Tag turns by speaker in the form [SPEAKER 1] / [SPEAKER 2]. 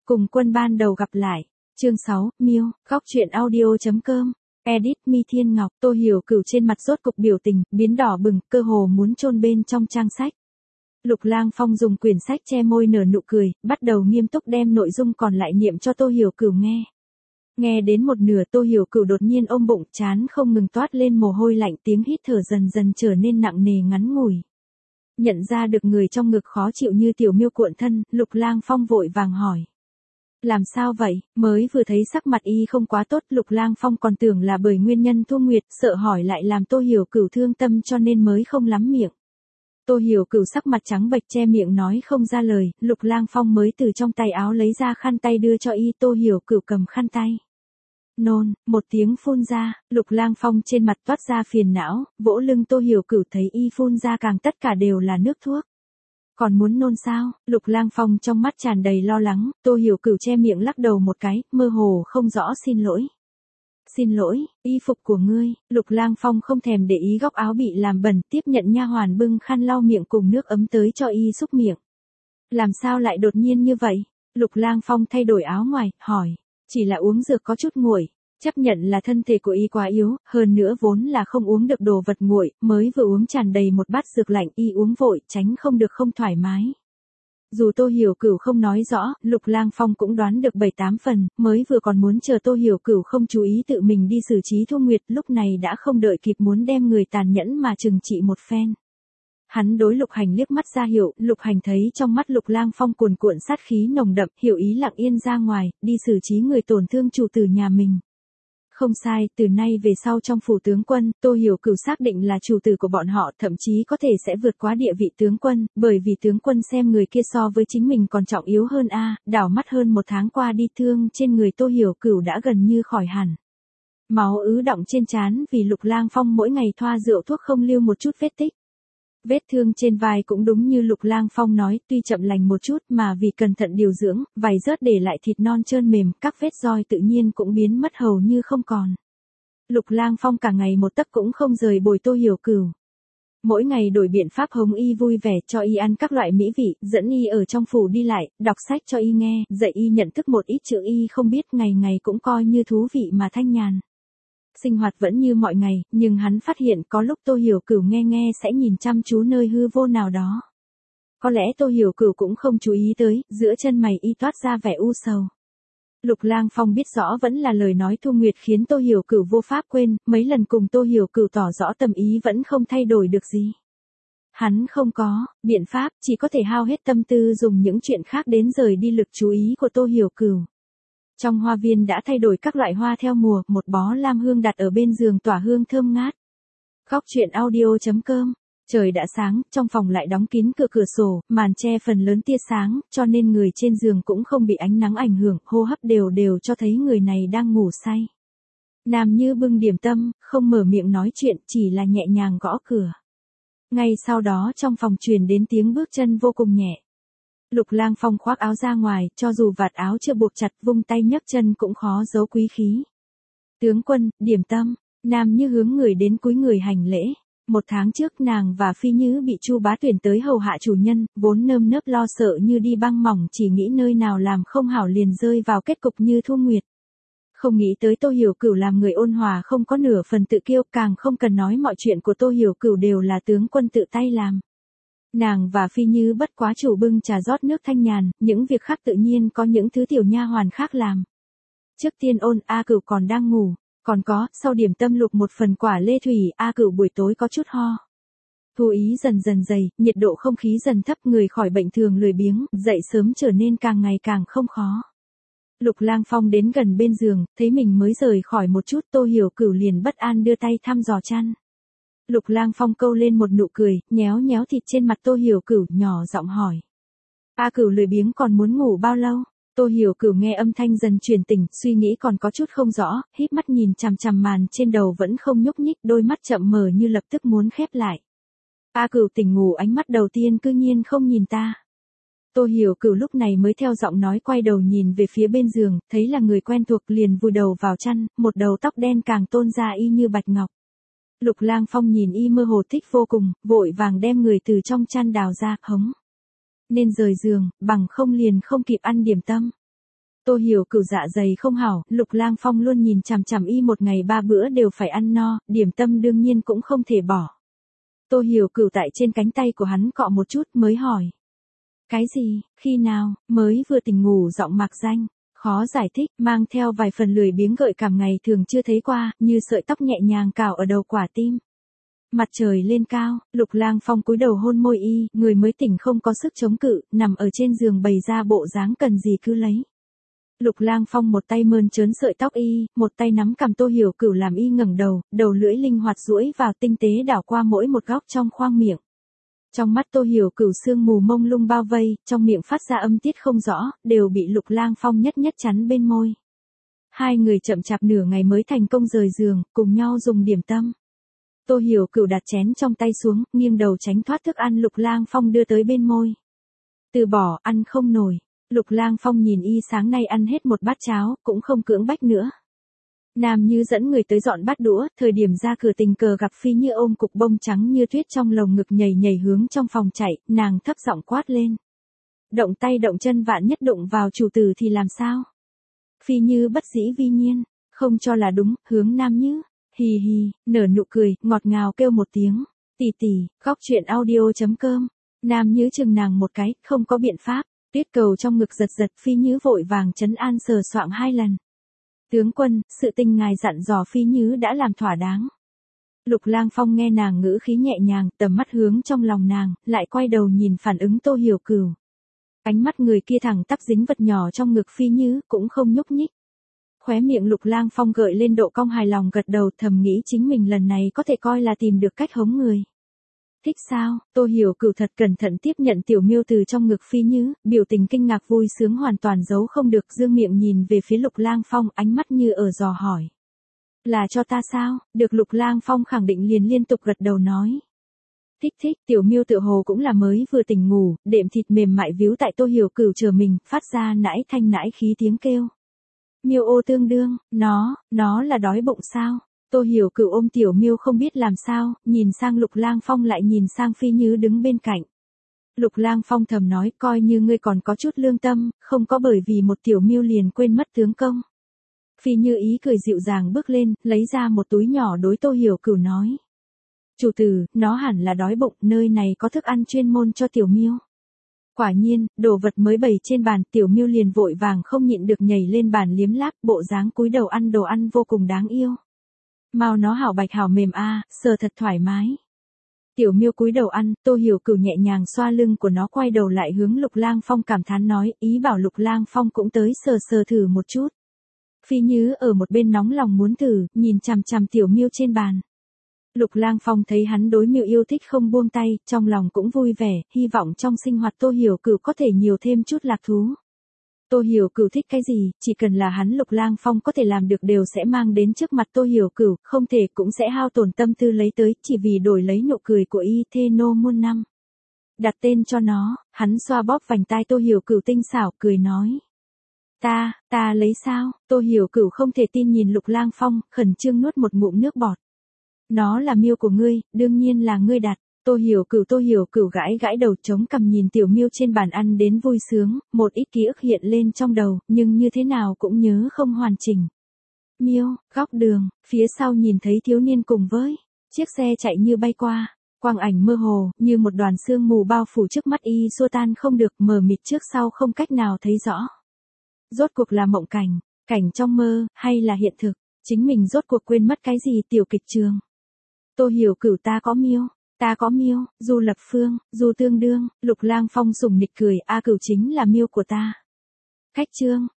[SPEAKER 1] Cùng quân ban đầu gặp lại. Chương 6, Miêu, góc truyện audio.com. Edit Mi Thiên Ngọc. Tô Hiểu Cửu trên mặt rốt cục biểu tình, biến đỏ bừng, cơ hồ muốn chôn bên trong trang sách. Lục Lang Phong dùng quyển sách che môi nở nụ cười, bắt đầu nghiêm túc đem nội dung còn lại niệm cho Tô Hiểu Cửu nghe. Nghe đến một nửa Tô Hiểu Cửu đột nhiên ôm bụng, trán không ngừng toát lên mồ hôi lạnh, tiếng hít thở dần dần trở nên nặng nề ngắn ngủi. Nhận ra được người trong ngực khó chịu như tiểu miêu cuộn thân, Lục Lang Phong vội vàng hỏi. Làm sao vậy? Mới vừa thấy sắc mặt y không quá tốt, Lục Lang Phong còn tưởng là bởi nguyên nhân Thu Nguyệt, sợ hỏi lại làm Tô Hiểu Cửu thương tâm cho nên mới không lắm miệng. Tô Hiểu Cửu sắc mặt trắng bệch che miệng nói không ra lời, Lục Lang Phong mới từ trong tay áo lấy ra khăn tay đưa cho y. Tô Hiểu Cửu cầm khăn tay. Nôn, một tiếng phun ra, Lục Lang Phong trên mặt toát ra phiền não, vỗ lưng Tô Hiểu Cửu thấy y phun ra càng tất cả đều là nước thuốc. Còn muốn nôn sao? Lục Lang Phong trong mắt tràn đầy lo lắng, Tô Hiểu Cửu che miệng lắc đầu một cái, mơ hồ không rõ xin lỗi. Xin lỗi, y phục của ngươi. Lục Lang Phong không thèm để ý góc áo bị làm bẩn, tiếp nhận nha hoàn bưng khăn lau miệng cùng nước ấm tới cho y xúc miệng. Làm sao lại đột nhiên như vậy? Lục Lang Phong thay đổi áo ngoài, hỏi. Chỉ là uống dược có chút nguội, chấp nhận là thân thể của y quá yếu, hơn nữa vốn là không uống được đồ vật nguội, mới vừa uống tràn đầy một bát dược lạnh, y uống vội, tránh không được không thoải mái. Dù Tô Hiểu Cửu không nói rõ, Lục Lang Phong cũng đoán được 7-8 phần, mới vừa còn muốn chờ Tô Hiểu Cửu không chú ý tự mình đi xử trí Thu Nguyệt, lúc này đã không đợi kịp muốn đem người tàn nhẫn mà trừng trị một phen. Hắn đối Lục Hành liếc mắt ra hiệu, Lục Hành thấy trong mắt Lục Lang Phong cuồn cuộn sát khí nồng đậm, hiểu ý lặng yên ra ngoài, đi xử trí người tổn thương chủ tử nhà mình. Không sai, từ nay về sau trong phủ tướng quân, Tô Hiểu Cửu xác định là chủ tử của bọn họ, thậm chí có thể sẽ vượt quá địa vị tướng quân, bởi vì tướng quân xem người kia so với chính mình còn trọng yếu hơn đảo mắt hơn một tháng qua đi, thương trên người Tô Hiểu Cửu đã gần như khỏi hẳn. Máu ứ đọng trên trán vì Lục Lang Phong mỗi ngày thoa rượu thuốc không lưu một chút vết tích. Vết thương trên vai cũng đúng như Lục Lang Phong nói, tuy chậm lành một chút mà vì cẩn thận điều dưỡng, vảy rớt để lại thịt non trơn mềm, các vết roi tự nhiên cũng biến mất hầu như không còn. Lục Lang Phong cả ngày một tấc cũng không rời bồi Tô Hiểu Cửu. Mỗi ngày đổi biện pháp hống y vui vẻ, cho y ăn các loại mỹ vị, dẫn y ở trong phủ đi lại, đọc sách cho y nghe, dạy y nhận thức một ít chữ y không biết, ngày ngày cũng coi như thú vị mà thanh nhàn. Sinh hoạt vẫn như mọi ngày, nhưng hắn phát hiện có lúc Tô Hiểu Cửu nghe sẽ nhìn chăm chú nơi hư vô nào đó. Có lẽ Tô Hiểu Cửu cũng không chú ý tới, giữa chân mày y toát ra vẻ u sầu. Lục Lang Phong biết rõ vẫn là lời nói Thu Nguyệt khiến Tô Hiểu Cửu vô pháp quên, mấy lần cùng Tô Hiểu Cửu tỏ rõ tâm ý vẫn không thay đổi được gì. Hắn không có biện pháp, chỉ có thể hao hết tâm tư dùng những chuyện khác đến rời đi lực chú ý của Tô Hiểu Cửu. Trong hoa viên đã thay đổi các loại hoa theo mùa, một bó lam hương đặt ở bên giường tỏa hương thơm ngát. Góc truyện audio.com. Trời đã sáng, trong phòng lại đóng kín cửa sổ, màn che phần lớn tia sáng, cho nên người trên giường cũng không bị ánh nắng ảnh hưởng, hô hấp đều cho thấy người này đang ngủ say. Nam Như bưng điểm tâm, không mở miệng nói chuyện, chỉ là nhẹ nhàng gõ cửa. Ngay sau đó trong phòng truyền đến tiếng bước chân vô cùng nhẹ. Lục Lang Phong khoác áo ra ngoài, cho dù vạt áo chưa buộc chặt, vung tay nhấc chân cũng khó giấu quý khí. Tướng quân, điểm tâm. Nam Như hướng người đến cúi người hành lễ. Một tháng trước nàng và Phi Như bị Chu Bá tuyển tới hầu hạ chủ nhân, vốn nơm nớp lo sợ như đi băng mỏng, chỉ nghĩ nơi nào làm không hảo liền rơi vào kết cục như Thu Nguyệt. Không nghĩ tới Tô Hiểu Cửu làm người ôn hòa không có nửa phần tự kiêu, càng không cần nói mọi chuyện của Tô Hiểu Cửu đều là tướng quân tự tay làm. Nàng và Phi Như bất quá chủ bưng trà rót nước thanh nhàn, những việc khác tự nhiên có những thứ tiểu nha hoàn khác làm. Trước tiên ôn, A Cửu còn đang ngủ, còn có, sau điểm tâm lục một phần quả lê thủy, A Cửu buổi tối có chút ho. Thu ý dần dần dày, nhiệt độ không khí dần thấp, người khỏi bệnh thường lười biếng, dậy sớm trở nên càng ngày càng không khó. Lục Lang Phong đến gần bên giường, thấy mình mới rời khỏi một chút, Tô Hiểu Cửu liền bất an đưa tay thăm dò chăn. Lục Lang Phong câu lên một nụ cười, nhéo nhéo thịt trên mặt Tô Hiểu Cửu, nhỏ giọng hỏi. A Cửu lười biếng còn muốn ngủ bao lâu? Tô Hiểu Cửu nghe âm thanh dần truyền tỉnh, suy nghĩ còn có chút không rõ, híp mắt nhìn chằm chằm màn trên đầu vẫn không nhúc nhích, đôi mắt chậm mở như lập tức muốn khép lại. A Cửu tỉnh ngủ, ánh mắt đầu tiên cư nhiên không nhìn ta. Tô Hiểu Cửu lúc này mới theo giọng nói quay đầu nhìn về phía bên giường, thấy là người quen thuộc liền vùi đầu vào chăn, một đầu tóc đen càng tôn ra y như bạch ngọc. Lục Lang Phong nhìn y mơ hồ thích vô cùng, vội vàng đem người từ trong chăn đào ra, hống. Nên rời giường, bằng không liền không kịp ăn điểm tâm. Tôi hiểu cửu dạ dày không hảo, Lục Lang Phong luôn nhìn chằm chằm y một ngày 3 bữa đều phải ăn no, điểm tâm đương nhiên cũng không thể bỏ. Tôi hiểu cửu tại trên cánh tay của hắn cọ một chút mới hỏi. Cái gì, khi nào, mới vừa tỉnh ngủ giọng mạc danh, khó giải thích, mang theo vài phần lười biếng gợi cảm ngày thường chưa thấy qua, như sợi tóc nhẹ nhàng cào ở đầu quả tim. Mặt trời lên cao, Lục Lang Phong cúi đầu hôn môi y, người mới tỉnh không có sức chống cự, nằm ở trên giường bày ra bộ dáng cần gì cứ lấy. Lục Lang Phong một tay mơn trớn sợi tóc y, một tay nắm cằm Tô Hiểu Cửu làm y ngẩng đầu, đầu lưỡi linh hoạt duỗi vào tinh tế đảo qua mỗi một góc trong khoang miệng. Trong mắt Tô Hiểu Cửu sương mù mông lung bao vây, trong miệng phát ra âm tiết không rõ, đều bị Lục Lang Phong nhất nhất chắn bên môi. Hai người chậm chạp nửa ngày mới thành công rời giường, cùng nhau dùng điểm tâm. Tô Hiểu Cửu đặt chén trong tay xuống, nghiêng đầu tránh thoát thức ăn Lục Lang Phong đưa tới bên môi. Từ bỏ, ăn không nổi. Lục Lang Phong nhìn y sáng nay ăn hết một bát cháo, cũng không cưỡng bách nữa. Nam Như dẫn người tới dọn bát đũa, thời điểm ra cửa tình cờ gặp Phi Như ôm cục bông trắng như tuyết trong lồng ngực nhảy nhảy hướng trong phòng chạy, nàng thấp giọng quát lên. Động tay động chân vạn nhất đụng vào chủ tử thì làm sao? Phi Như bất dĩ vi nhiên, không cho là đúng, hướng Nam Như, hì hì, nở nụ cười, ngọt ngào kêu một tiếng, tỷ tỷ, góc truyện audio.com. Nam Như chừng nàng một cái, không có biện pháp, tuyết cầu trong ngực giật giật, Phi Như vội vàng trấn an sờ soạng 2 lần. Tướng quân, sự tình ngài dặn dò Phi Như đã làm thỏa đáng. Lục Lang Phong nghe nàng ngữ khí nhẹ nhàng, tầm mắt hướng trong lòng nàng, lại quay đầu nhìn phản ứng Tô Hiểu Cửu. Ánh mắt người kia thẳng tắp dính vật nhỏ trong ngực Phi Như, cũng không nhúc nhích. Khóe miệng Lục Lang Phong gợi lên độ cong hài lòng gật đầu, thầm nghĩ chính mình lần này có thể coi là tìm được cách hống người. Thích sao? Tô Hiểu Cửu thật cẩn thận tiếp nhận tiểu miêu từ trong ngực Phi Như, biểu tình kinh ngạc vui sướng hoàn toàn giấu không được, dương miệng nhìn về phía Lục Lang Phong, ánh mắt như ở dò hỏi. Là cho ta sao? Được Lục Lang Phong khẳng định liền liên tục gật đầu nói. Thích thích, tiểu miêu tựa hồ cũng là mới vừa tỉnh ngủ, đệm thịt mềm mại víu tại Tô Hiểu Cửu chờ mình, phát ra nãi thanh nãi khí tiếng kêu. Miêu ô tương đương, nó là đói bụng sao? Tô Hiểu Cửu ôm tiểu miêu không biết làm sao, nhìn sang Lục Lang Phong lại nhìn sang Phi Như đứng bên cạnh. Lục Lang Phong thầm nói, coi như ngươi còn có chút lương tâm, không có bởi vì một tiểu miêu liền quên mất tướng công. Phi Như ý cười dịu dàng bước lên, lấy ra một túi nhỏ đối Tô Hiểu Cửu nói. Chủ tử, nó hẳn là đói bụng, nơi này có thức ăn chuyên môn cho tiểu miêu. Quả nhiên, đồ vật mới bày trên bàn, tiểu miêu liền vội vàng không nhịn được nhảy lên bàn liếm láp, bộ dáng cúi đầu ăn đồ ăn vô cùng đáng yêu. Mao nó hảo bạch hảo mềm a, sờ thật thoải mái. Tiểu miêu cúi đầu ăn, Tô Hiểu Cửu nhẹ nhàng xoa lưng của nó, quay đầu lại hướng Lục Lang Phong cảm thán nói, ý bảo Lục Lang Phong cũng tới sờ sờ thử một chút. Phi Như ở một bên nóng lòng muốn thử, nhìn chằm chằm tiểu miêu trên bàn. Lục Lang Phong thấy hắn đối miêu yêu thích không buông tay, trong lòng cũng vui vẻ, hy vọng trong sinh hoạt Tô Hiểu Cửu có thể nhiều thêm chút lạc thú. Tô Hiểu Cửu thích cái gì, chỉ cần là hắn Lục Lang Phong có thể làm được đều sẽ mang đến trước mặt Tô Hiểu Cửu, không thể cũng sẽ hao tổn tâm tư lấy tới, chỉ vì đổi lấy nụ cười của y thê nô muôn năm. Đặt tên cho nó, hắn xoa bóp vành tai Tô Hiểu Cửu tinh xảo, cười nói. Ta lấy sao? Tô Hiểu Cửu không thể tin nhìn Lục Lang Phong, khẩn trương nuốt một ngụm nước bọt. Nó là miêu của ngươi, đương nhiên là ngươi đặt. Tô Hiểu Cửu gãi gãi đầu chống cằm nhìn tiểu miêu trên bàn ăn đến vui sướng, một ít ký ức hiện lên trong đầu, nhưng như thế nào cũng nhớ không hoàn chỉnh. Miêu, góc đường, phía sau nhìn thấy thiếu niên cùng với chiếc xe chạy như bay qua, quang ảnh mơ hồ, như một đoàn sương mù bao phủ trước mắt y xua tan không được, mờ mịt trước sau không cách nào thấy rõ. Rốt cuộc là mộng cảnh, cảnh trong mơ, hay là hiện thực, chính mình rốt cuộc quên mất cái gì tiểu kịch trường. Tô Hiểu Cửu ta có miêu, Du Lập Phương, Du Tương Đương, Lục Lang Phong sủng nịch cười, a Cửu chính là miêu của ta. Cách chương,